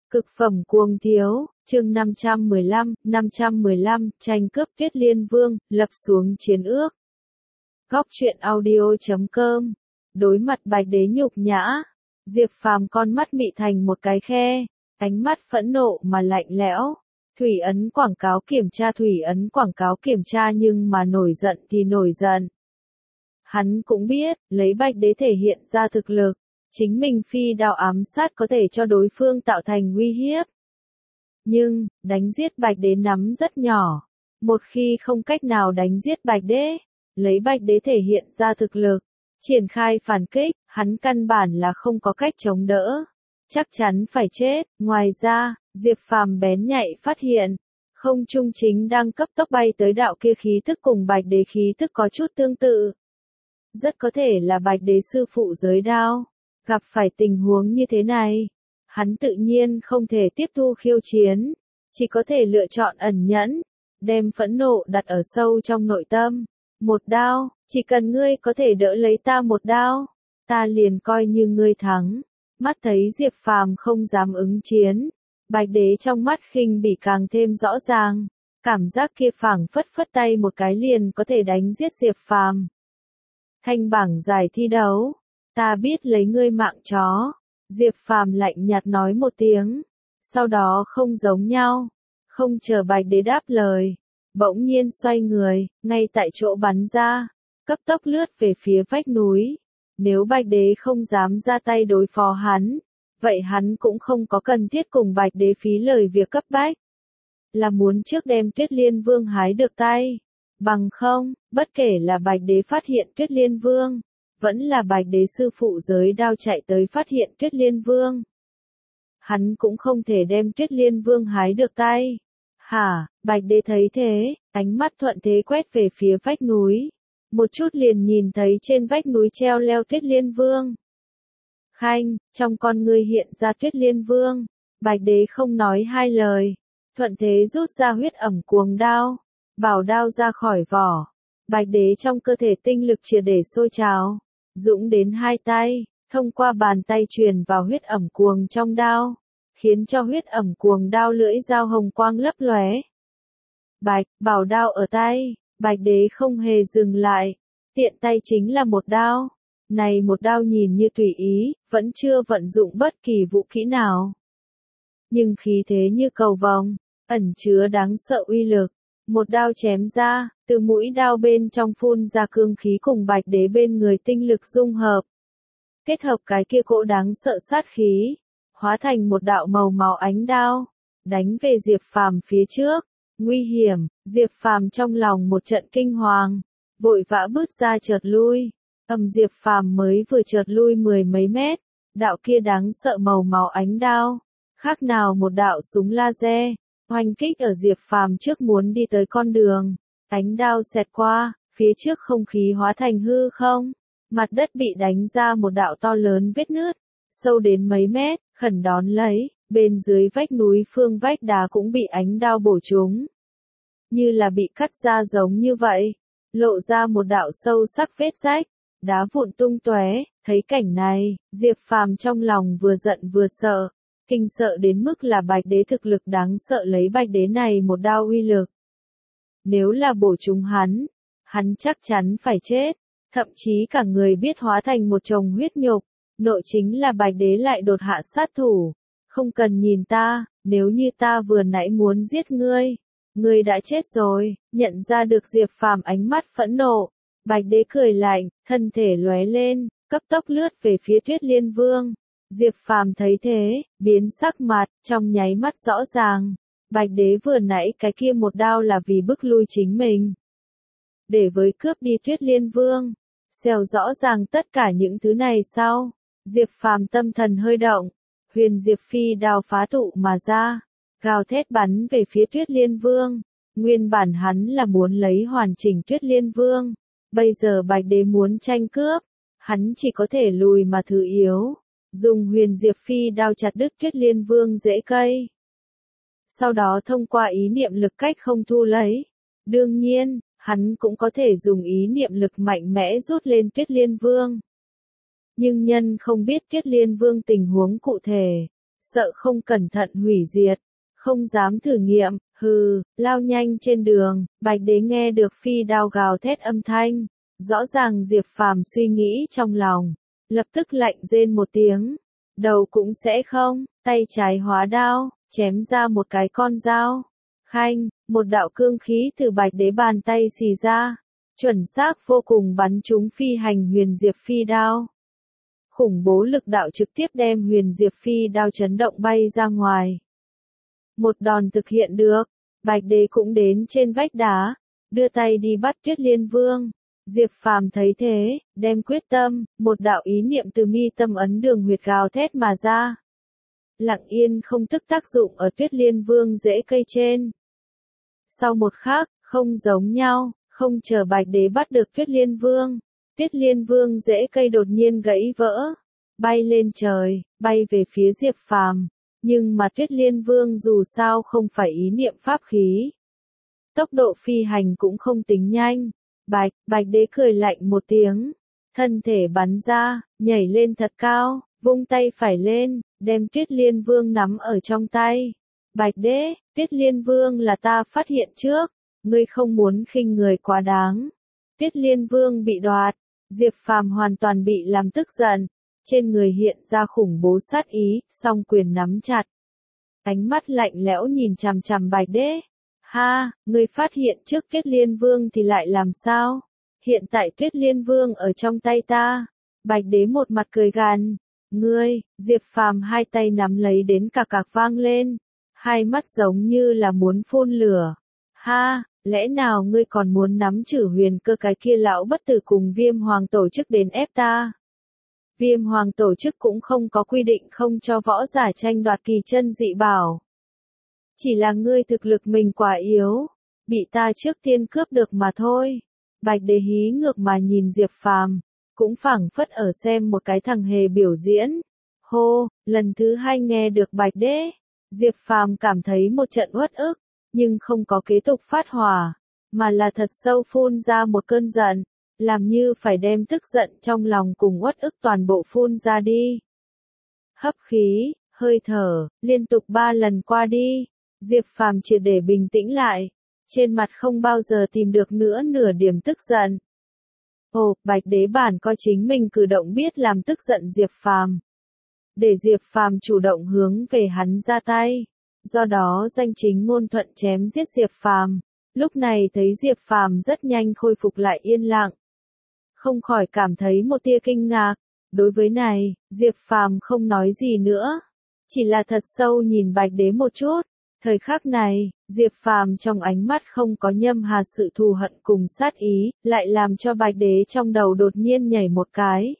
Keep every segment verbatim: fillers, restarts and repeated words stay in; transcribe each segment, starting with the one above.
Cực phẩm cuồng thiếu, chương năm trăm mười lăm, năm trăm mười lăm, tranh cướp Tuyết Liên Vương, lập xuống chiến ước. Góc truyện audio chấm com. Đối mặt Bạch Đế nhục nhã, Diệp Phàm con mắt mị thành một cái khe, ánh mắt phẫn nộ mà lạnh lẽo. Thủy ấn quảng cáo kiểm tra thủy ấn quảng cáo kiểm tra nhưng mà nổi giận thì nổi giận. Hắn cũng biết, lấy Bạch Đế thể hiện ra thực lực, chính mình phi đao ám sát có thể cho đối phương tạo thành uy hiếp. Nhưng, đánh giết Bạch Đế nắm rất nhỏ. Một khi không cách nào đánh giết Bạch Đế, lấy Bạch Đế thể hiện ra thực lực, triển khai phản kích, hắn căn bản là không có cách chống đỡ. Chắc chắn phải chết. Ngoài ra, Diệp Phàm bén nhạy phát hiện, không trung chính đang cấp tốc bay tới đạo kia khí thức cùng Bạch Đế khí thức có chút tương tự. Rất có thể là Bạch Đế sư phụ giới đao. Gặp phải tình huống như thế này, hắn tự nhiên không thể tiếp thu khiêu chiến, chỉ có thể lựa chọn ẩn nhẫn, đem phẫn nộ đặt ở sâu trong nội tâm. Một đao, chỉ cần ngươi có thể đỡ lấy ta một đao, ta liền coi như ngươi thắng. Mắt thấy Diệp Phàm không dám ứng chiến, Bạch Đế trong mắt khinh bỉ càng thêm rõ ràng, cảm giác kia phảng phất phất tay một cái liền có thể đánh giết Diệp Phàm. Thanh bảng giải thi đấu, ta biết lấy ngươi mạng chó. Diệp Phàm lạnh nhạt nói một tiếng, sau đó không giống nhau, không chờ Bạch Đế đáp lời, bỗng nhiên xoay người, ngay tại chỗ bắn ra, cấp tốc lướt về phía vách núi. Nếu Bạch Đế không dám ra tay đối phó hắn, vậy hắn cũng không có cần thiết cùng Bạch Đế phí lời việc cấp bách. Là muốn trước đem Tuyết Liên Vương hái được tay, bằng không, bất kể là Bạch Đế phát hiện Tuyết Liên Vương, vẫn là Bạch Đế sư phụ giới đao chạy tới phát hiện Tuyết Liên Vương, hắn cũng không thể đem Tuyết Liên Vương hái được tay. Hả? Bạch Đế thấy thế, ánh mắt thuận thế quét về phía vách núi, một chút liền nhìn thấy trên vách núi treo leo Tuyết Liên Vương. Khanh, trong con ngươi hiện ra Tuyết Liên Vương, Bạch Đế không nói hai lời, thuận thế rút ra huyết ẩm cuồng đao, bảo đao ra khỏi vỏ. Bạch Đế trong cơ thể tinh lực triệt để sôi trào, dũng đến hai tay, thông qua bàn tay truyền vào huyết ẩm cuồng trong đao, khiến cho huyết ẩm cuồng đao lưỡi dao hồng quang lấp lóe. Bạch, bảo đao ở tay, Bạch Đế không hề dừng lại, tiện tay chính là một đao. Này một đao nhìn như tùy ý, vẫn chưa vận dụng bất kỳ vũ kỹ nào. Nhưng khí thế như cầu vồng, ẩn chứa đáng sợ uy lực. Một đao chém ra, từ mũi đao bên trong phun ra cương khí cùng Bạch Đế bên người tinh lực dung hợp. Kết hợp cái kia cỗ đáng sợ sát khí, hóa thành một đạo màu máu ánh đao, đánh về Diệp Phàm phía trước. Nguy hiểm, Diệp Phàm trong lòng một trận kinh hoàng, vội vã bước ra chợt lui. Ầm, Diệp Phàm mới vừa chợt lui mười mấy mét, đạo kia đáng sợ màu máu ánh đao, khác nào một đạo súng laser, oanh kích ở Diệp Phàm trước muốn đi tới con đường. Ánh đao xẹt qua, phía trước không khí hóa thành hư không, mặt đất bị đánh ra một đạo to lớn vết nứt, sâu đến mấy mét, khẩn đón lấy, bên dưới vách núi phương vách đá cũng bị ánh đao bổ trúng. Như là bị cắt ra giống như vậy, lộ ra một đạo sâu sắc vết rách, đá vụn tung tóe. Thấy cảnh này, Diệp Phàm trong lòng vừa giận vừa sợ, kinh sợ đến mức là Bạch Đế thực lực đáng sợ lấy Bạch Đế này một đao uy lực. Nếu là bổ trúng hắn, hắn chắc chắn phải chết, thậm chí cả người biết hóa thành một chồng huyết nhục. Nội chính là Bạch Đế lại đột hạ sát thủ, không cần nhìn ta, nếu như ta vừa nãy muốn giết ngươi, ngươi đã chết rồi. Nhận ra được Diệp Phàm ánh mắt phẫn nộ, Bạch Đế cười lạnh, thân thể lóe lên, cấp tốc lướt về phía Tuyết Liên Vương. Diệp Phàm thấy thế, biến sắc mặt, trong nháy mắt rõ ràng, Bạch Đế vừa nãy cái kia một đao là vì bức lui chính mình, để với cướp đi Tuyết Liên Vương. Xèo rõ ràng tất cả những thứ này sau, Diệp Phàm tâm thần hơi động, huyền diệp phi đao phá tụ mà ra, gào thét bắn về phía Tuyết Liên Vương. Nguyên bản hắn là muốn lấy hoàn chỉnh Tuyết Liên Vương, bây giờ Bạch Đế muốn tranh cướp, hắn chỉ có thể lùi mà thứ yếu, dùng huyền diệp phi đao chặt đứt Tuyết Liên Vương rễ cây. Sau đó thông qua ý niệm lực cách không thu lấy. Đương nhiên, hắn cũng có thể dùng ý niệm lực mạnh mẽ rút lên Tuyết Liên Vương. Nhưng nhân không biết Tuyết Liên Vương tình huống cụ thể, sợ không cẩn thận hủy diệt, không dám thử nghiệm, hừ, lao nhanh trên đường, Bạch Đế nghe được phi đao gào thét âm thanh, rõ ràng Diệp Phàm suy nghĩ trong lòng, lập tức lạnh rên một tiếng, đầu cũng sẽ không, tay trái hóa đao, chém ra một cái con dao, khanh, một đạo cương khí từ Bạch Đế bàn tay xì ra, chuẩn xác vô cùng bắn trúng phi hành huyền diệp phi đao. Khủng bố lực đạo trực tiếp đem huyền diệp phi đao chấn động bay ra ngoài. Một đòn thực hiện được, Bạch Đế cũng đến trên vách đá, đưa tay đi bắt Tuyết Liên Vương. Diệp Phàm thấy thế, đem quyết tâm, một đạo ý niệm từ mi tâm ấn đường huyệt gào thét mà ra. Lặng yên không tức tác dụng ở Tuyết Liên Vương rễ cây trên. Sau một khắc, không giống nhau, không chờ Bạch Đế bắt được Tuyết Liên Vương, Tuyết Liên Vương rễ cây đột nhiên gãy vỡ, bay lên trời, bay về phía Diệp Phàm, nhưng mà Tuyết Liên Vương dù sao không phải ý niệm pháp khí. Tốc độ phi hành cũng không tính nhanh. Bạch, Bạch Đế cười lạnh một tiếng, thân thể bắn ra, nhảy lên thật cao, vung tay phải lên, đem Tuyết Liên Vương nắm ở trong tay. Bạch Đế, Tuyết Liên Vương là ta phát hiện trước, ngươi không muốn khinh người quá đáng. Tuyết Liên Vương bị đoạt, Diệp Phàm hoàn toàn bị làm tức giận, trên người hiện ra khủng bố sát ý, song quyền nắm chặt. Ánh mắt lạnh lẽo nhìn chằm chằm Bạch Đế. Ha, ngươi phát hiện trước Tuyết Liên Vương thì lại làm sao? Hiện tại Tuyết Liên Vương ở trong tay ta. Bạch Đế một mặt cười gằn. Ngươi, Diệp Phàm hai tay nắm lấy đến cạc cạc vang lên. Hai mắt giống như là muốn phun lửa. Ha, lẽ nào ngươi còn muốn nắm chử huyền cơ cái kia lão bất tử cùng Viêm Hoàng tổ chức đến ép ta? Viêm Hoàng tổ chức cũng không có quy định không cho võ giả tranh đoạt kỳ chân dị bảo. Chỉ là ngươi thực lực mình quá yếu, bị ta trước tiên cướp được mà thôi. Bạch Đế hí ngược mà nhìn Diệp Phàm, cũng phảng phất ở xem một cái thằng hề biểu diễn. Hô, lần thứ hai nghe được Bạch Đế, Diệp Phàm cảm thấy một trận uất ức, nhưng không có kế tục phát hỏa, mà là thật sâu phun ra một cơn giận, làm như phải đem tức giận trong lòng cùng uất ức toàn bộ phun ra đi. Hấp khí, hơi thở, liên tục ba lần qua đi. Diệp Phàm triệt để bình tĩnh lại, trên mặt không bao giờ tìm được nữa nửa điểm tức giận. Ồ, Bạch Đế bản coi chính mình cử động biết làm tức giận Diệp Phàm, để Diệp Phàm chủ động hướng về hắn ra tay, do đó danh chính ngôn thuận chém giết Diệp Phàm. Lúc này thấy Diệp Phàm rất nhanh khôi phục lại yên lặng, không khỏi cảm thấy một tia kinh ngạc. Đối với này, Diệp Phàm không nói gì nữa, chỉ là thật sâu nhìn Bạch Đế một chút. Thời khắc này, Diệp Phàm trong ánh mắt không có nhâm hà sự thù hận cùng sát ý, lại làm cho Bạch Đế trong đầu đột nhiên nhảy một cái.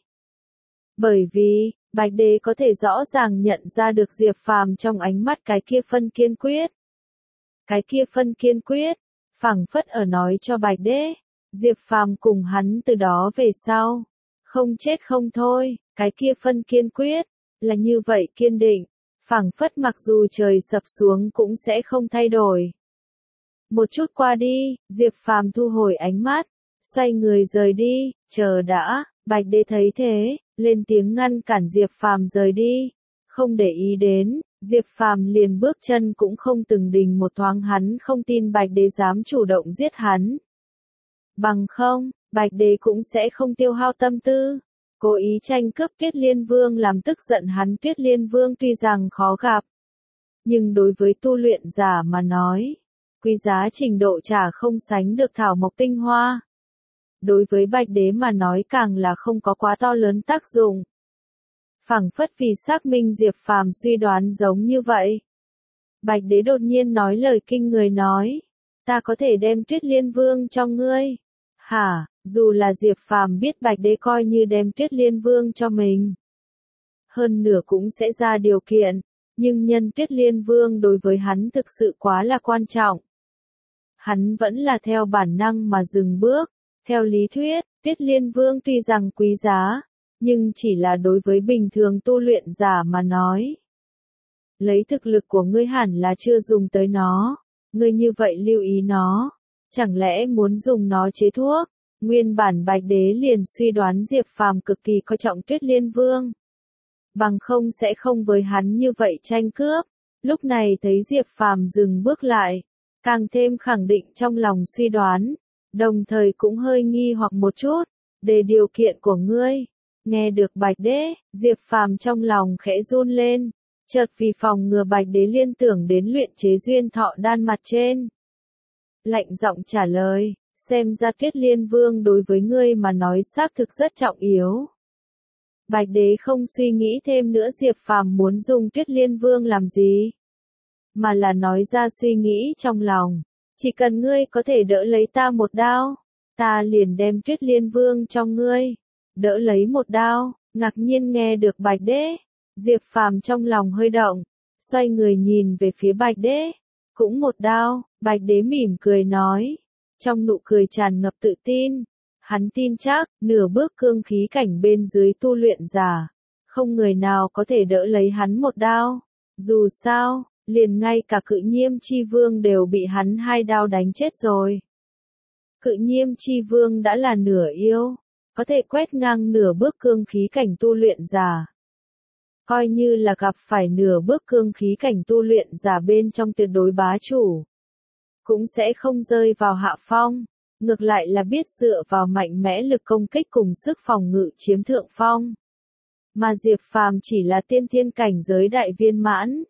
Bởi vì, Bạch Đế có thể rõ ràng nhận ra được Diệp Phàm trong ánh mắt cái kia phân kiên quyết. Cái kia phân kiên quyết, phảng phất ở nói cho Bạch Đế, Diệp Phàm cùng hắn từ đó về sau, không chết không thôi, cái kia phân kiên quyết, là như vậy kiên định. Phảng phất mặc dù trời sập xuống cũng sẽ không thay đổi. Một chút qua đi, Diệp Phàm thu hồi ánh mắt, xoay người rời đi, chờ đã, Bạch Đế thấy thế, lên tiếng ngăn cản Diệp Phàm rời đi, không để ý đến, Diệp Phàm liền bước chân cũng không từng đình một thoáng, hắn không tin Bạch Đế dám chủ động giết hắn. Bằng không, Bạch Đế cũng sẽ không tiêu hao tâm tư. Cố ý tranh cướp Tuyết Liên Vương làm tức giận hắn. Tuyết Liên Vương tuy rằng khó gặp, nhưng đối với tu luyện giả mà nói, quý giá trình độ chả không sánh được thảo mộc tinh hoa. Đối với Bạch Đế mà nói càng là không có quá to lớn tác dụng. Phảng phất vì xác minh Diệp Phàm suy đoán giống như vậy. Bạch Đế đột nhiên nói lời kinh người nói, ta có thể đem Tuyết Liên Vương cho ngươi. Hả? Dù là Diệp Phàm biết Bạch Đế coi như đem Tuyết Liên Vương cho mình, hơn nửa cũng sẽ ra điều kiện, nhưng nhân Tuyết Liên Vương đối với hắn thực sự quá là quan trọng. Hắn vẫn là theo bản năng mà dừng bước. Theo lý thuyết, Tuyết Liên Vương tuy rằng quý giá, nhưng chỉ là đối với bình thường tu luyện giả mà nói. Lấy thực lực của ngươi hẳn là chưa dùng tới nó, ngươi như vậy lưu ý nó, chẳng lẽ muốn dùng nó chế thuốc? Nguyên bản Bạch Đế liền suy đoán Diệp Phàm cực kỳ coi trọng Tuyết Liên Vương. bằng không sẽ không với hắn như vậy tranh cướp. Lúc này thấy Diệp Phàm dừng bước lại, càng thêm khẳng định trong lòng suy đoán, đồng thời cũng hơi nghi hoặc một chút, để điều kiện của ngươi. Nghe được Bạch Đế, Diệp Phàm trong lòng khẽ run lên, chợt vì phòng ngừa Bạch Đế liên tưởng đến luyện chế duyên thọ đan mặt trên. Lạnh giọng trả lời, xem ra Tuyết Liên Vương đối với ngươi mà nói xác thực rất trọng yếu. Bạch Đế không suy nghĩ thêm nữa Diệp Phàm muốn dùng Tuyết Liên Vương làm gì, mà là nói ra suy nghĩ trong lòng, chỉ cần ngươi có thể đỡ lấy ta một đao, ta liền đem Tuyết Liên Vương cho ngươi. Đỡ lấy một đao, ngạc nhiên nghe được Bạch Đế, Diệp Phàm trong lòng hơi động, xoay người nhìn về phía Bạch Đế, cũng một đao. Bạch Đế mỉm cười nói, trong nụ cười tràn ngập tự tin, hắn tin chắc, nửa bước cương khí cảnh bên dưới tu luyện giả, không người nào có thể đỡ lấy hắn một đao. Dù sao, liền ngay cả Cự Nhiêm Chi Vương đều bị hắn hai đao đánh chết rồi. Cự Nhiêm Chi Vương đã là nửa yêu, có thể quét ngang nửa bước cương khí cảnh tu luyện giả. Coi như là gặp phải nửa bước cương khí cảnh tu luyện giả bên trong tuyệt đối bá chủ, cũng sẽ không rơi vào hạ phong, ngược lại là biết dựa vào mạnh mẽ lực công kích cùng sức phòng ngự chiếm thượng phong. Mà Diệp Phàm chỉ là tiên thiên cảnh giới đại viên mãn,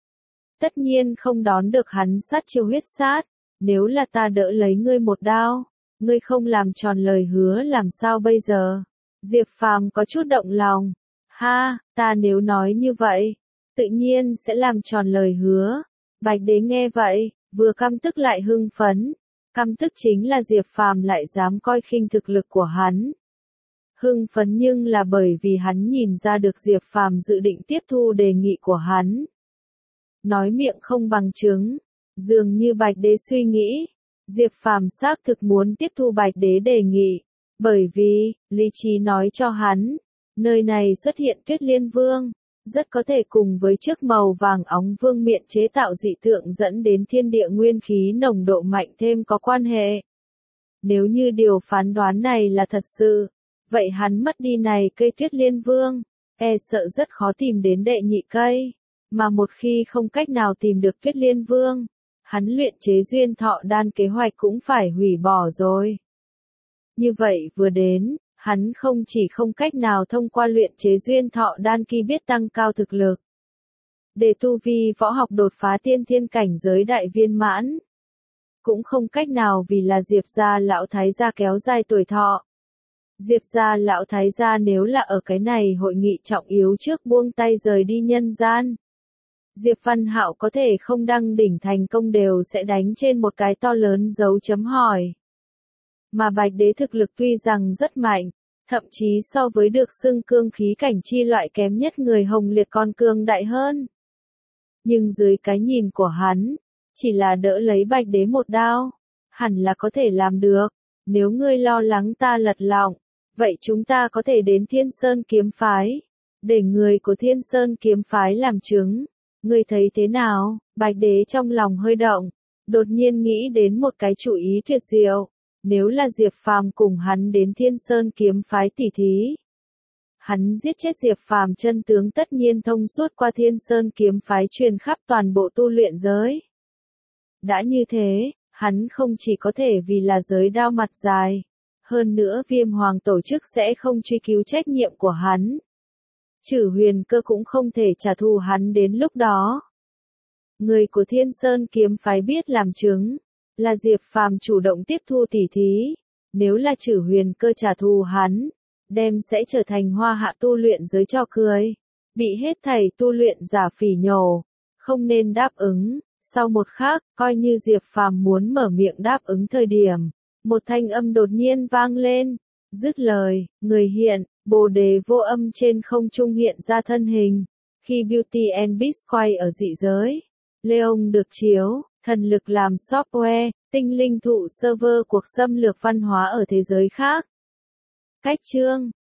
tất nhiên không đón được hắn sát chiêu huyết sát. Nếu là ta đỡ lấy ngươi một đao, ngươi không làm tròn lời hứa làm sao bây giờ? Diệp Phàm có chút động lòng. Ha, ta nếu nói như vậy, tự nhiên sẽ làm tròn lời hứa. Bạch Đế nghe vậy, vừa căm tức lại hưng phấn. Căm tức chính là Diệp Phàm lại dám coi khinh thực lực của hắn. Hưng phấn nhưng là bởi vì hắn nhìn ra được Diệp Phàm dự định tiếp thu đề nghị của hắn. Nói miệng không bằng chứng, dường như Bạch Đế suy nghĩ, Diệp Phàm xác thực muốn tiếp thu Bạch Đế đề nghị, bởi vì, lý trí nói cho hắn, nơi này xuất hiện Tuyết Liên Vương, rất có thể cùng với chiếc màu vàng óng vương miện chế tạo dị tượng dẫn đến thiên địa nguyên khí nồng độ mạnh thêm có quan hệ. Nếu như điều phán đoán này là thật sự, vậy hắn mất đi này cây Tuyết Liên Vương, e sợ rất khó tìm đến đệ nhị cây, mà một khi không cách nào tìm được Tuyết Liên Vương, hắn luyện chế duyên thọ đan kế hoạch cũng phải hủy bỏ rồi. Như vậy vừa đến, hắn không chỉ không cách nào thông qua luyện chế duyên thọ đan kỳ biết tăng cao thực lực, để tu vi võ học đột phá tiên thiên cảnh giới đại viên mãn, cũng không cách nào vì là Diệp gia lão thái gia kéo dài tuổi thọ. Diệp gia lão thái gia nếu là ở cái này hội nghị trọng yếu trước buông tay rời đi nhân gian, Diệp Văn Hạo có thể không đăng đỉnh thành công đều sẽ đánh trên một cái to lớn dấu chấm hỏi. Mà Bạch Đế thực lực tuy rằng rất mạnh, thậm chí so với được xưng cương khí cảnh chi loại kém nhất người Hồng Liệt còn cương đại hơn. Nhưng dưới cái nhìn của hắn, chỉ là đỡ lấy Bạch Đế một đao, hẳn là có thể làm được. Nếu ngươi lo lắng ta lật lọng, vậy chúng ta có thể đến Thiên Sơn Kiếm Phái, để người của Thiên Sơn Kiếm Phái làm chứng. Ngươi thấy thế nào? Bạch Đế trong lòng hơi động, đột nhiên nghĩ đến một cái chủ ý tuyệt diệu. Nếu là Diệp Phàm cùng hắn đến Thiên Sơn Kiếm Phái tỉ thí, hắn giết chết Diệp Phàm chân tướng tất nhiên thông suốt qua Thiên Sơn Kiếm Phái truyền khắp toàn bộ tu luyện giới. Đã như thế, hắn không chỉ có thể vì là giới đao mặt dài, hơn nữa Viêm Hoàng tổ chức sẽ không truy cứu trách nhiệm của hắn. Chử Huyền Cơ cũng không thể trả thù hắn đến lúc đó. Người của Thiên Sơn Kiếm Phái biết làm chứng, là Diệp Phàm chủ động tiếp thu tỉ thí, nếu là Chử Huyền Cơ trả thù hắn, đem sẽ trở thành hoa hạ tu luyện giới trò cười, bị hết thảy tu luyện giả phỉ nhổ, không nên đáp ứng. Sau một khắc, coi như Diệp Phàm muốn mở miệng đáp ứng thời điểm, một thanh âm đột nhiên vang lên, dứt lời, người hiện, Bồ Đề Vô Âm trên không trung hiện ra thân hình. Khi Beauty and Beast quay ở dị giới, Leon được chiếu, thần lực làm software, tinh linh thụ server cuộc xâm lược văn hóa ở thế giới khác. Cách chương